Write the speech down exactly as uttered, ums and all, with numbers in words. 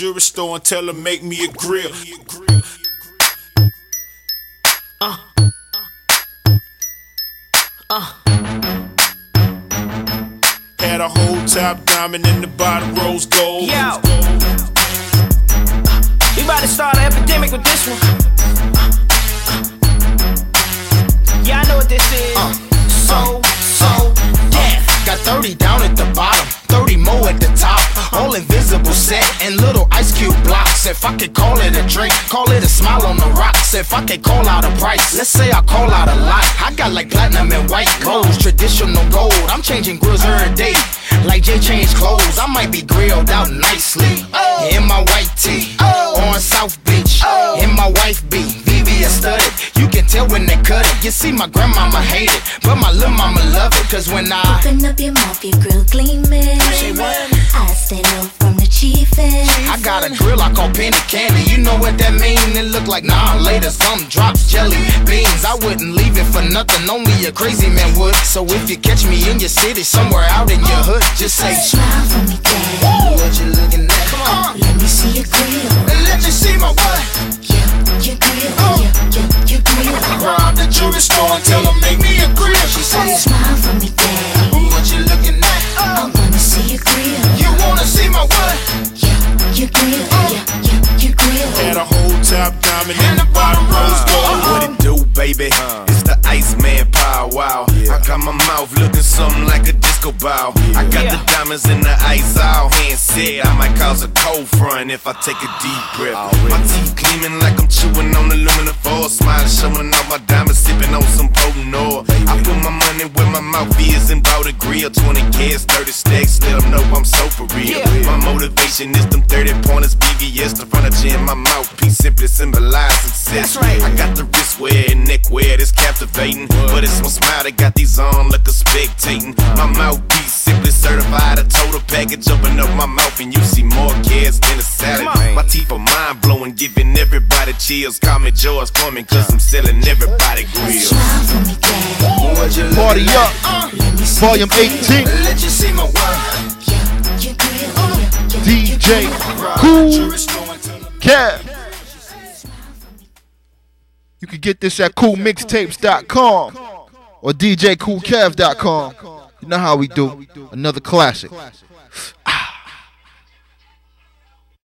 Jewelry store and tell her make me a grill. Uh. Uh. Had a whole top diamond in the bottom rose gold. Yo, we about to start an epidemic with this one. Yeah, I know what this is. Uh, so, so, yeah. Got thirty down at the bottom, thirty more at the top. All invisible set and little ice cube blocks. If I could call it a drink, call it a smile on the rocks. If I could call out a price, let's say I call out a lot. I got like platinum and white gold, traditional gold. I'm changing grills every day, like Jay changed clothes. I might be grilled out nicely in my white tee on South Beach, in my wife beat. V V S studded, you can tell when they cut it. You see my grandmama hate it, but my little mama love it. Cause when I open up your mouth, your grill gleaming. I stay low from the chiefin'. I got a grill I call penny candy. You know what that mean? It look like nah later some drops jelly beans. I wouldn't leave it for nothing, only a crazy man would. So if you catch me in your city, somewhere out in your hood, just say smile for me, daddy. What you looking at? Come on, let me see your grill. Let me see my what? Yeah, your grill. Yeah, yeah, your grill. Rob the jewelry store and tell her make me a grill. She said smile for me, daddy. What you looking at? I wanna see your grill. You wanna see my what? Yeah, your grill. Yeah, yeah, your grill. Had a whole top diamond in the bottom rose gold. What it do, baby? It's the Iceman Power Wow. I got my mouth looking something like a disco ball. I got the diamonds in the ice all hand set. I might cause a cold front if I take a deep breath. My teeth gleaming like I'm chewing on aluminum foil. Smiling, showing off my diamonds, sipping on some potent oil. I put my money where my mouth is and bought a grill. Twenty kids, thirty stacks, let them know I'm so for real. My motivation is them thirty pointers, B V S, the furniture in my mouthpiece simply symbolize success. I got the wrist wear and neck wear that's captivating, but it's my smile that got these on like a spectating. My mouthpiece simply certified, a total package. Open up my mouth and you see more kids than a salad. My teeth are mind blowing, giving everybody chills. Call me George Foreman, cause I'm selling everybody grills. Smile for me, daddy. Party up, volume eighteen. Let you see my what? Yeah, your grill. Yeah, D J Kool Kev. You can get this at cool mixtapes dot com or D J cool kev dot com. You know how we do. Another classic.